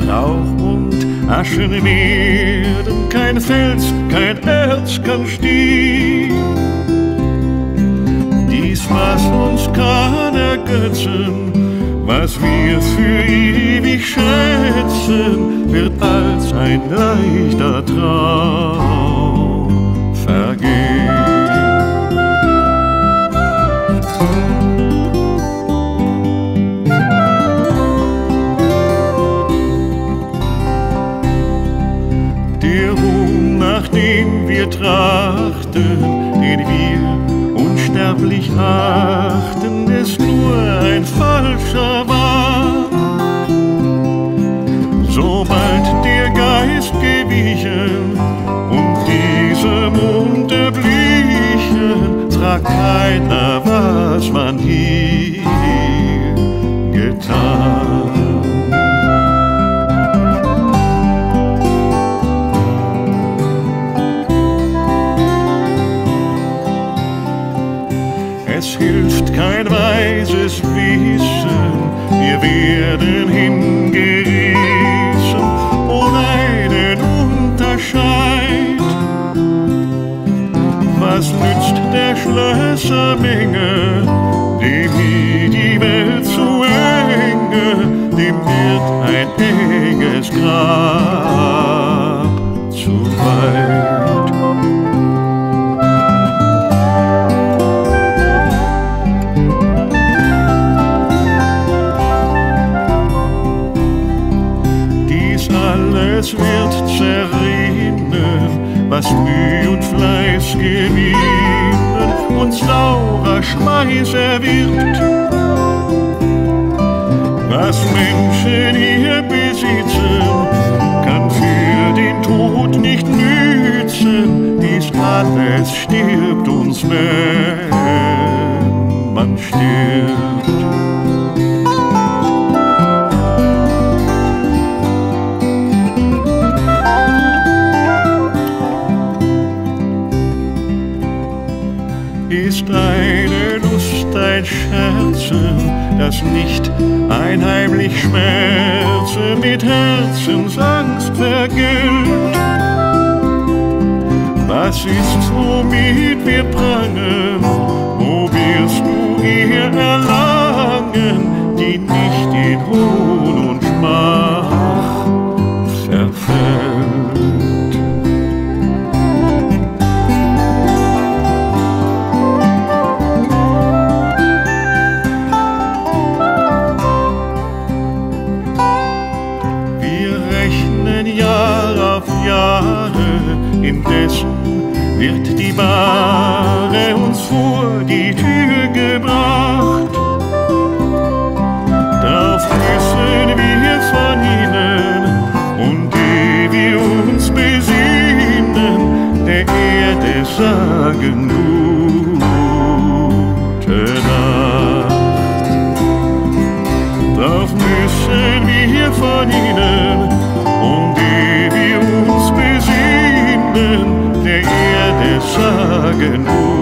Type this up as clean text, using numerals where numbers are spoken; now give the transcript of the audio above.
Rauch und Aschen werden, kein Fels, kein Erz kann stehen. Dies, was uns kann ergötzen, was wir für ewig schätzen, wird als ein leichter Traum vergehen. Der Ruhm, nach dem wir trachten, den wir unsterblich achten, ist nur ein falscher Wahn. Sobald der Geist gewichen und diese Mond erblichen, fragt keiner, was man hier getan. Es hilft kein weises Wissen, wir werden hingerissen ohne einen Unterscheid. Was nützt der Schlössermenge, dem hier die Welt zu enge, dem wird ein enges Grab zu weit. Es wird zerrinnen, was Mühe und Fleiß gewinnen, uns saurer Schweiß erwirbt. Was Menschen hier besitzen, kann für den Tod nicht nützen. Dies alles stirbt uns, wenn man stirbt. Ist eine Lust, ein Scherzen, das nicht einheimlich Schmerzen mit Herzensangst vergällt? Was ist, womit wir prangen? Wo wirst du ihr erlangen, die nicht in Hohn und Schmach verfällt? Jahr auf Jahre, indessen wird die Ware uns vor die Tür gebracht. Darauf müssen wir von ihnen, und ehe wir uns besinnen, der Erde sagen gute Nacht. Darauf müssen wir von ihnen, und ehe wir uns besinnen, der Erde sagen